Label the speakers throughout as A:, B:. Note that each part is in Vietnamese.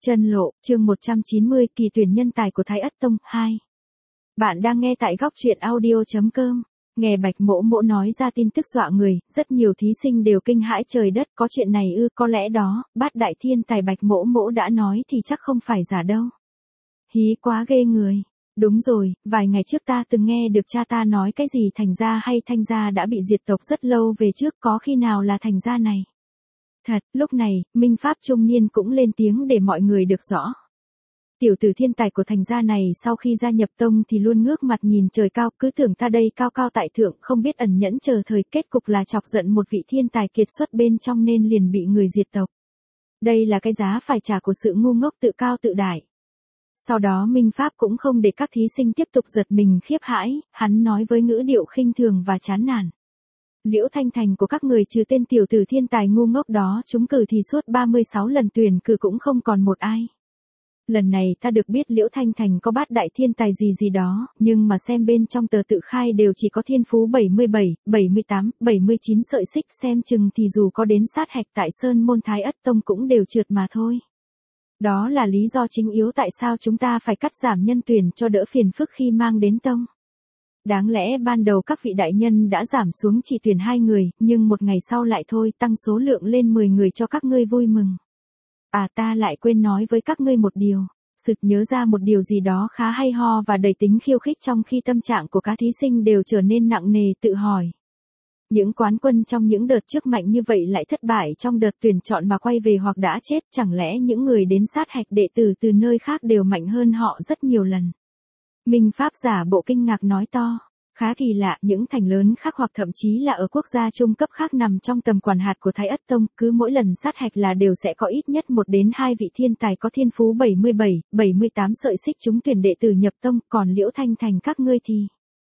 A: Chân lộ, chương 190, kỳ tuyển nhân tài của Thái Ất Tông, 2. Bạn đang nghe tại góc truyện audio.com. Nghe Bạch Mỗ Mỗ nói ra tin tức dọa người, rất nhiều thí sinh đều kinh hãi trời đất, có chuyện này ư? Có lẽ đó, bát đại thiên tài Bạch Mỗ Mỗ đã nói thì chắc không phải giả đâu. Hí quá ghê người. Đúng rồi, vài ngày trước ta từng nghe được cha ta nói cái gì Thành gia hay Thanh gia đã bị diệt tộc rất lâu về trước, có khi nào là Thành gia này? Thật, lúc này, Minh Pháp trung niên cũng lên tiếng để mọi người được rõ. Tiểu tử thiên tài của Thành gia này sau khi gia nhập tông thì luôn ngước mặt nhìn trời cao, cứ tưởng ta đây cao cao tại thượng, không biết ẩn nhẫn chờ thời, kết cục là chọc giận một vị thiên tài kiệt xuất bên trong nên liền bị người diệt tộc. Đây là cái giá phải trả của sự ngu ngốc tự cao tự đại. Sau đó Minh Pháp cũng không để các thí sinh tiếp tục giật mình khiếp hãi, hắn nói với ngữ điệu khinh thường và chán nản. Liễu Thanh Thành của các người trừ tên tiểu tử thiên tài ngu ngốc đó trúng cử thì suốt 36 lần tuyển cử cũng không còn một ai. Lần này ta được biết Liễu Thanh Thành có bát đại thiên tài gì đó, nhưng mà xem bên trong tờ tự khai đều chỉ có thiên phú 77, 78, 79 sợi xích, xem chừng thì dù có đến sát hạch tại Sơn Môn Thái Ất Tông cũng đều trượt mà thôi. Đó là lý do chính yếu tại sao chúng ta phải cắt giảm nhân tuyển cho đỡ phiền phức khi mang đến tông. Đáng lẽ ban đầu các vị đại nhân đã giảm xuống chỉ tuyển 2 người, nhưng một ngày sau lại thôi tăng số lượng lên 10 người cho các ngươi vui mừng. À ta lại quên nói với các ngươi một điều, sực nhớ ra một điều gì đó khá hay ho và đầy tính khiêu khích trong khi tâm trạng của các thí sinh đều trở nên nặng nề tự hỏi. Những quán quân trong những đợt trước mạnh như vậy lại thất bại trong đợt tuyển chọn mà quay về hoặc đã chết, chẳng lẽ những người đến sát hạch đệ tử từ nơi khác đều mạnh hơn họ rất nhiều lần. Minh Pháp giả bộ kinh ngạc nói to, khá kỳ lạ, những thành lớn khác hoặc thậm chí là ở quốc gia trung cấp khác nằm trong tầm quản hạt của Thái Ất Tông, cứ mỗi lần sát hạch là đều sẽ có ít nhất 1 đến 2 vị thiên tài có thiên phú 77, 78 sợi xích trúng tuyển đệ tử nhập tông, còn Liễu Thanh Thành các ngươi thì...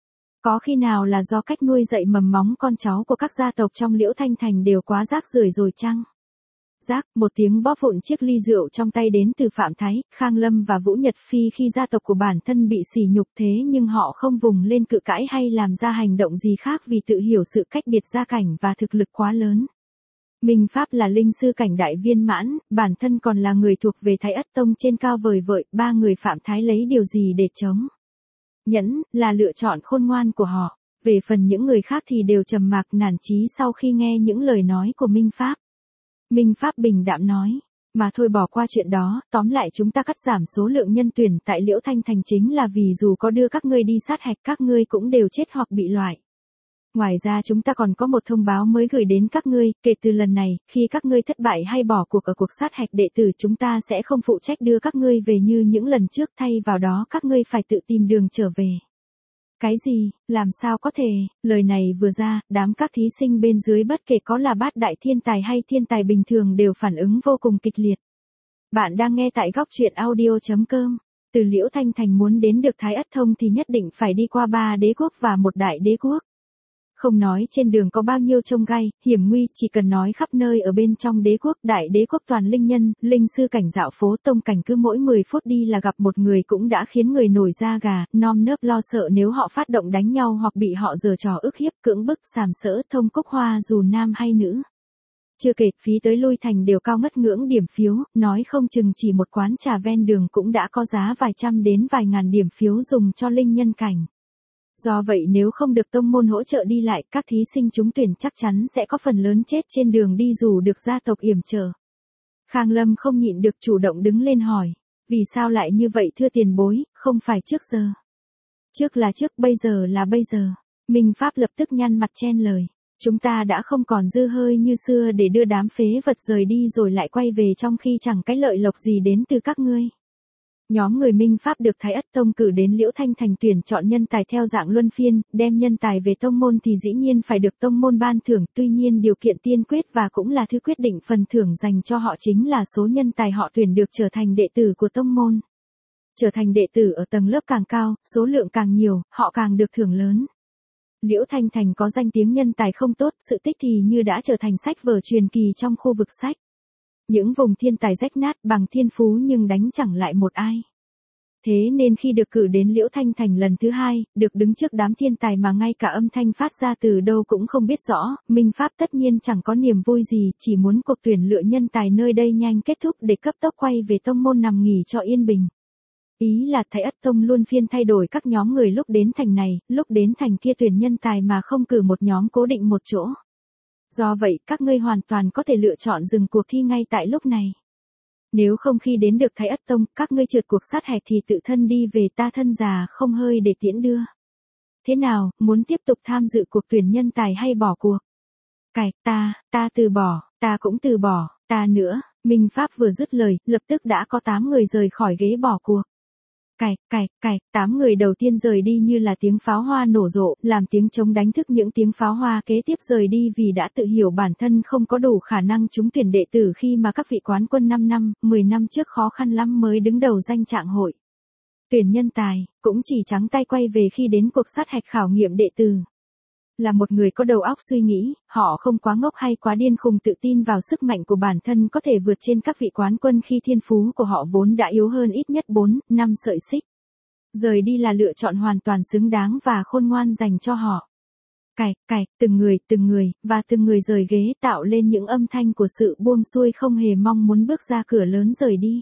A: Có khi nào là do cách nuôi dạy mầm móng con cháu của các gia tộc trong Liễu Thanh Thành đều quá rác rưởi rồi chăng? Rác, một tiếng bóp vụn chiếc ly rượu trong tay đến từ Phạm Thái, Khang Lâm và Vũ Nhật Phi khi gia tộc của bản thân bị sỉ nhục thế nhưng họ không vùng lên cự cãi hay làm ra hành động gì khác vì tự hiểu sự cách biệt gia cảnh và thực lực quá lớn. Minh Pháp là linh sư cảnh đại viên mãn, bản thân còn là người thuộc về Thái Ất Tông trên cao vời vợi, 3 người Phạm Thái lấy điều gì để chống? Nhẫn, là lựa chọn khôn ngoan của họ. Về phần những người khác thì đều trầm mặc nản chí sau khi nghe những lời nói của Minh Pháp. Minh Pháp bình đạm nói, mà thôi bỏ qua chuyện đó, tóm lại chúng ta cắt giảm số lượng nhân tuyển tại Liễu Thanh Thành chính là vì dù có đưa các ngươi đi sát hạch các ngươi cũng đều chết hoặc bị loại. Ngoài ra chúng ta còn có một thông báo mới gửi đến các ngươi, kể từ lần này, khi các ngươi thất bại hay bỏ cuộc ở cuộc sát hạch đệ tử chúng ta sẽ không phụ trách đưa các ngươi về như những lần trước, thay vào đó các ngươi phải tự tìm đường trở về. Cái gì, làm sao có thể, lời này vừa ra, đám các thí sinh bên dưới bất kể có là bát đại thiên tài hay thiên tài bình thường đều phản ứng vô cùng kịch liệt. Bạn đang nghe tại góc truyện audio.com. Từ Liễu Thanh Thành muốn đến được Thái Ất Thông thì nhất định phải đi qua 3 đế quốc và 1 đại đế quốc. Không nói trên đường có bao nhiêu chông gai, hiểm nguy, chỉ cần nói khắp nơi ở bên trong đế quốc, đại đế quốc toàn linh nhân, linh sư cảnh dạo phố tông cảnh cứ mỗi 10 phút đi là gặp một người cũng đã khiến người nổi da gà, nom nớp lo sợ nếu họ phát động đánh nhau hoặc bị họ giở trò ức hiếp, cưỡng bức, sàm sỡ, thông cốc hoa dù nam hay nữ. Chưa kể, phí tới lui thành đều cao ngất ngưỡng điểm phiếu, nói không chừng chỉ một quán trà ven đường cũng đã có giá vài trăm đến vài ngàn điểm phiếu dùng cho linh nhân cảnh. Do vậy nếu không được tông môn hỗ trợ đi lại, các thí sinh trúng tuyển chắc chắn sẽ có phần lớn chết trên đường đi dù được gia tộc yểm trở. Khang Lâm không nhịn được chủ động đứng lên hỏi, vì sao lại như vậy thưa tiền bối, không phải trước giờ? Trước là trước, bây giờ là bây giờ. Minh Pháp lập tức nhăn mặt chen lời, chúng ta đã không còn dư hơi như xưa để đưa đám phế vật rời đi rồi lại quay về trong khi chẳng cái lợi lộc gì đến từ các ngươi. Nhóm người Minh Pháp được Thái Ất Tông cử đến Liễu Thanh Thành tuyển chọn nhân tài theo dạng luân phiên, đem nhân tài về tông môn thì dĩ nhiên phải được tông môn ban thưởng, tuy nhiên điều kiện tiên quyết và cũng là thứ quyết định phần thưởng dành cho họ chính là số nhân tài họ tuyển được trở thành đệ tử của tông môn. Trở thành đệ tử ở tầng lớp càng cao, số lượng càng nhiều, họ càng được thưởng lớn. Liễu Thanh Thành có danh tiếng nhân tài không tốt, sự tích thì như đã trở thành sách vở truyền kỳ trong khu vực sách. Những vùng thiên tài rách nát bằng thiên phú nhưng đánh chẳng lại một ai. Thế nên khi được cử đến Liễu Thanh Thành lần thứ hai, được đứng trước đám thiên tài mà ngay cả âm thanh phát ra từ đâu cũng không biết rõ, Minh Pháp tất nhiên chẳng có niềm vui gì, chỉ muốn cuộc tuyển lựa nhân tài nơi đây nhanh kết thúc để cấp tốc quay về tông môn nằm nghỉ cho yên bình. Ý là Thái Ất Tông luôn phiên thay đổi các nhóm người lúc đến thành này, lúc đến thành kia tuyển nhân tài mà không cử một nhóm cố định một chỗ. Do vậy các ngươi hoàn toàn có thể lựa chọn dừng cuộc thi ngay tại lúc này. Nếu không khi đến được Thái Ất Tông, các ngươi trượt cuộc sát hạch thì tự thân đi về, ta thân già không hơi để tiễn đưa. Thế nào, muốn tiếp tục tham dự cuộc tuyển nhân tài hay bỏ cuộc? Cạch, ta từ bỏ, ta cũng từ bỏ, ta nữa. Minh Pháp vừa dứt lời, lập tức đã có 8 người rời khỏi ghế bỏ cuộc. Cạch, 8 người đầu tiên rời đi như là tiếng pháo hoa nổ rộ, làm tiếng trống đánh thức những tiếng pháo hoa kế tiếp rời đi vì đã tự hiểu bản thân không có đủ khả năng trúng tuyển đệ tử khi mà các vị quán quân 5 năm, 10 năm trước khó khăn lắm mới đứng đầu danh trạng hội. Tuyển nhân tài, cũng chỉ trắng tay quay về khi đến cuộc sát hạch khảo nghiệm đệ tử. Là một người có đầu óc suy nghĩ, họ không quá ngốc hay quá điên khùng tự tin vào sức mạnh của bản thân có thể vượt trên các vị quán quân khi thiên phú của họ vốn đã yếu hơn ít nhất 4, 5 sợi xích. Rời đi là lựa chọn hoàn toàn xứng đáng và khôn ngoan dành cho họ. Cạch, từng người, và từng người rời ghế tạo lên những âm thanh của sự buông xuôi không hề mong muốn bước ra cửa lớn rời đi.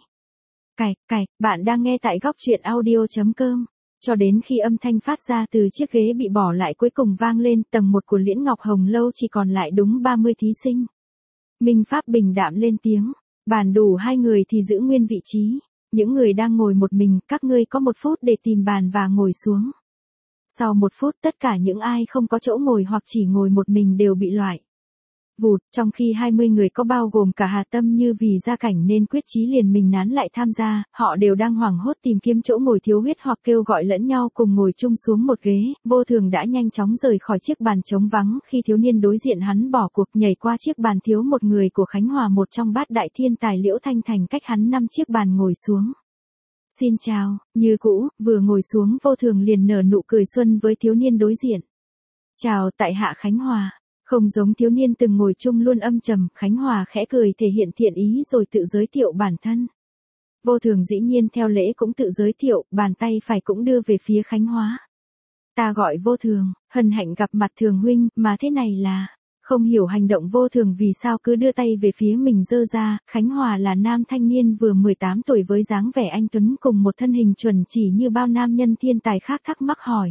A: Cạch, bạn đang nghe tại góc truyện audio.com. Cho đến khi âm thanh phát ra từ chiếc ghế bị bỏ lại cuối cùng vang lên, tầng 1 của Liễn Ngọc Hồng Lâu chỉ còn lại đúng 30 thí sinh. Minh Pháp bình đạm lên tiếng, bàn đủ 2 người thì giữ nguyên vị trí. Những người đang ngồi một mình, các ngươi có 1 phút để tìm bàn và ngồi xuống. Sau 1 phút tất cả những ai không có chỗ ngồi hoặc chỉ ngồi một mình đều bị loại. Vụt, trong khi 20 người có bao gồm cả Hà Tâm Như vì gia cảnh nên quyết chí liền mình nán lại tham gia, họ đều đang hoảng hốt tìm kiếm chỗ ngồi thiếu huyết hoặc kêu gọi lẫn nhau cùng ngồi chung xuống một ghế, Vô Thường đã nhanh chóng rời khỏi chiếc bàn trống vắng khi thiếu niên đối diện hắn bỏ cuộc nhảy qua chiếc bàn thiếu một người của Khánh Hòa, một trong bát đại thiên tài Liễu Thanh Thành, cách hắn 5 chiếc bàn ngồi xuống. Xin chào, như cũ, vừa ngồi xuống Vô Thường liền nở nụ cười xuân với thiếu niên đối diện. Chào tại hạ Khánh Hòa. Không giống thiếu niên từng ngồi chung luôn âm trầm, Khánh Hòa khẽ cười thể hiện thiện ý rồi tự giới thiệu bản thân. Vô Thường dĩ nhiên theo lễ cũng tự giới thiệu, bàn tay phải cũng đưa về phía Khánh Hòa. Ta gọi Vô Thường, hân hạnh gặp mặt Thường huynh, mà thế này là... Không hiểu hành động Vô Thường vì sao cứ đưa tay về phía mình giơ ra, Khánh Hòa là nam thanh niên vừa 18 tuổi với dáng vẻ anh tuấn cùng một thân hình chuẩn chỉ như bao nam nhân thiên tài khác, thắc mắc hỏi.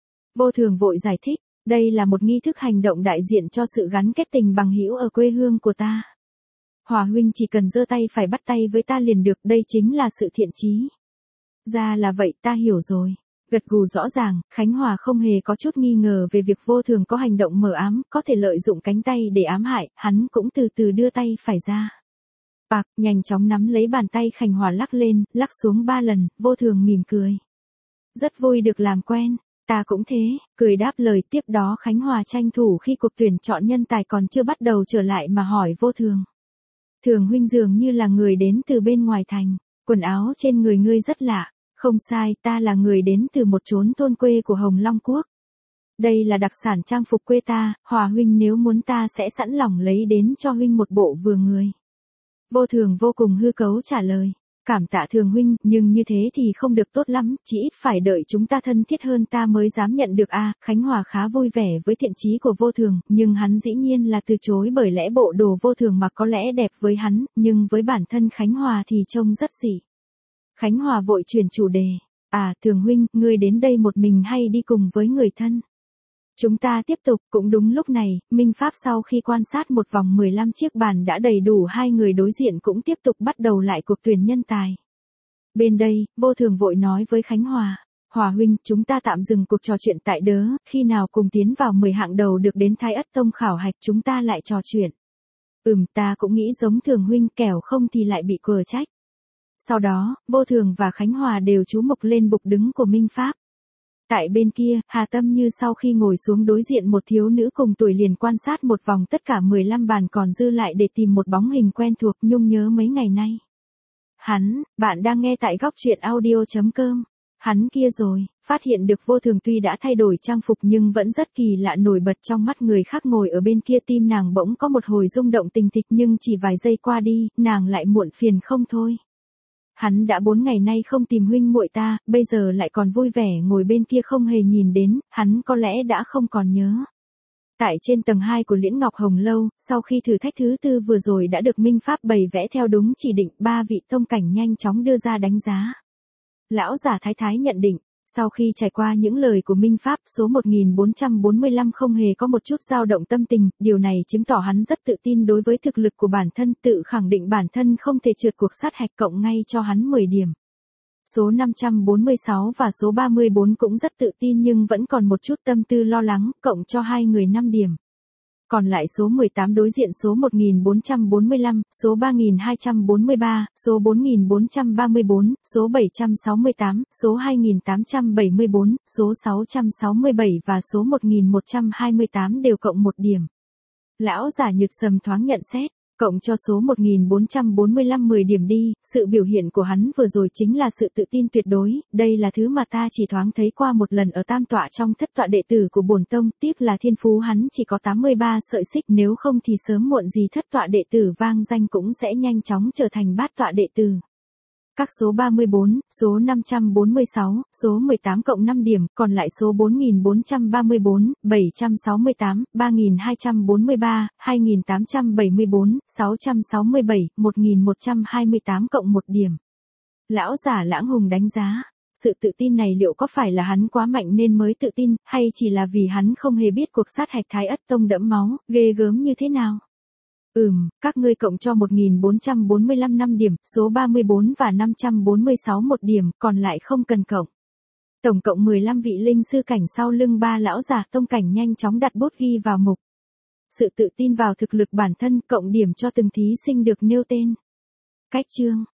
A: Vô Thường vội giải thích. Đây là một nghi thức hành động đại diện cho sự gắn kết tình bằng hữu ở quê hương của ta. Hòa huynh chỉ cần giơ tay phải bắt tay với ta liền được, đây chính là sự thiện chí. Ra là vậy, ta hiểu rồi. Gật gù rõ ràng, Khánh Hòa không hề có chút nghi ngờ về việc Vô Thường có hành động mờ ám, có thể lợi dụng cánh tay để ám hại, hắn cũng từ từ đưa tay phải ra. Bạc, nhanh chóng nắm lấy bàn tay Khánh Hòa lắc lên, lắc xuống 3 lần, Vô Thường mỉm cười. Rất vui được làm quen. Ta cũng thế, cười đáp lời. Tiếp đó Khánh Hòa tranh thủ khi cuộc tuyển chọn nhân tài còn chưa bắt đầu trở lại mà hỏi Vô Thường. Thường huynh dường như là người đến từ bên ngoài thành, quần áo trên người ngươi rất lạ. Không sai, ta là người đến từ một chốn thôn quê của Hồng Long Quốc. Đây là đặc sản trang phục quê ta, Hòa huynh nếu muốn ta sẽ sẵn lòng lấy đến cho huynh một bộ vừa người. Vô Thường vô cùng hư cấu trả lời. Cảm tạ Thường huynh, nhưng như thế thì không được tốt lắm, chỉ ít phải đợi chúng ta thân thiết hơn ta mới dám nhận được a. Khánh Hòa khá vui vẻ với thiện chí của Vô Thường, nhưng hắn dĩ nhiên là từ chối bởi lẽ bộ đồ Vô Thường mặc có lẽ đẹp với hắn, nhưng với bản thân Khánh Hòa thì trông rất dị. Khánh Hòa vội chuyển chủ đề. À, Thường huynh, ngươi đến đây một mình hay đi cùng với người thân? Chúng ta tiếp tục, cũng đúng lúc này, Minh Pháp sau khi quan sát một vòng 15 chiếc bàn đã đầy đủ 2 người đối diện cũng tiếp tục bắt đầu lại cuộc tuyển nhân tài. Bên đây, Vô Thường vội nói với Khánh Hòa. Hòa huynh, chúng ta tạm dừng cuộc trò chuyện tại đớ, khi nào cùng tiến vào 10 hạng đầu được đến Thái Ất Tông khảo hạch chúng ta lại trò chuyện. Ta cũng nghĩ giống Thường huynh, kẻo không thì lại bị quờ trách. Sau đó, Vô Thường và Khánh Hòa đều chú mục lên bục đứng của Minh Pháp. Tại bên kia, Hà Tâm Như sau khi ngồi xuống đối diện một thiếu nữ cùng tuổi liền quan sát một vòng tất cả 15 bàn còn dư lại để tìm một bóng hình quen thuộc, nhung nhớ mấy ngày nay. Bạn đang nghe tại góc truyện audio.com. Hắn kia rồi, phát hiện được Vô Thường tuy đã thay đổi trang phục nhưng vẫn rất kỳ lạ nổi bật trong mắt người khác ngồi ở bên kia, tim nàng bỗng có một hồi rung động tình thịch nhưng chỉ vài giây qua đi, nàng lại muộn phiền không thôi. Hắn đã 4 ngày nay không tìm huynh muội ta, bây giờ lại còn vui vẻ ngồi bên kia không hề nhìn đến, hắn có lẽ đã không còn nhớ. Tại trên tầng 2 của Liễn Ngọc Hồng Lâu, sau khi thử thách thứ 4 vừa rồi đã được Minh Pháp bày vẽ theo đúng chỉ định, 3 vị tông cảnh nhanh chóng đưa ra đánh giá. Lão giả Thái Thái nhận định, sau khi trải qua những lời của Minh Pháp, số 1445 không hề có một chút dao động tâm tình, điều này chứng tỏ hắn rất tự tin đối với thực lực của bản thân, tự khẳng định bản thân không thể trượt cuộc sát hạch, cộng ngay cho hắn 10 điểm. Số 546 và số 34 cũng rất tự tin nhưng vẫn còn một chút tâm tư lo lắng, cộng cho hai người 5 điểm. Còn lại số 18 đối diện số 1445, số 3243, số 4434, số 768, số 2874, số 667 và số 1128 đều cộng 1 điểm. Lão giả Nhược Sầm thoáng nhận xét, cộng cho số 1445 10 điểm đi, sự biểu hiện của hắn vừa rồi chính là sự tự tin tuyệt đối, đây là thứ mà ta chỉ thoáng thấy qua một lần ở tam tọa trong thất tọa đệ tử của bổn tông, tiếc là thiên phú hắn chỉ có 83 sợi xích, nếu không thì sớm muộn gì thất tọa đệ tử vang danh cũng sẽ nhanh chóng trở thành bát tọa đệ tử. Các số 34, số 546, số 18 cộng 5 điểm, còn lại số 4434, 768, 3243, 2874, 667, 1128 cộng 1 điểm. Lão giả Lãng Hùng đánh giá, sự tự tin này liệu có phải là hắn quá mạnh nên mới tự tin, hay chỉ là vì hắn không hề biết cuộc sát hạch Thái Ất Tông đẫm máu, ghê gớm như thế nào? Các ngươi cộng cho 1445 5 điểm, số 34 và 546 1 điểm, còn lại không cần cộng. Tổng cộng 15 vị linh sư cảnh sau lưng 3 lão giả tông cảnh nhanh chóng đặt bút ghi vào mục. Sự tự tin vào thực lực bản thân, cộng điểm cho từng thí sinh được nêu tên. Cách chương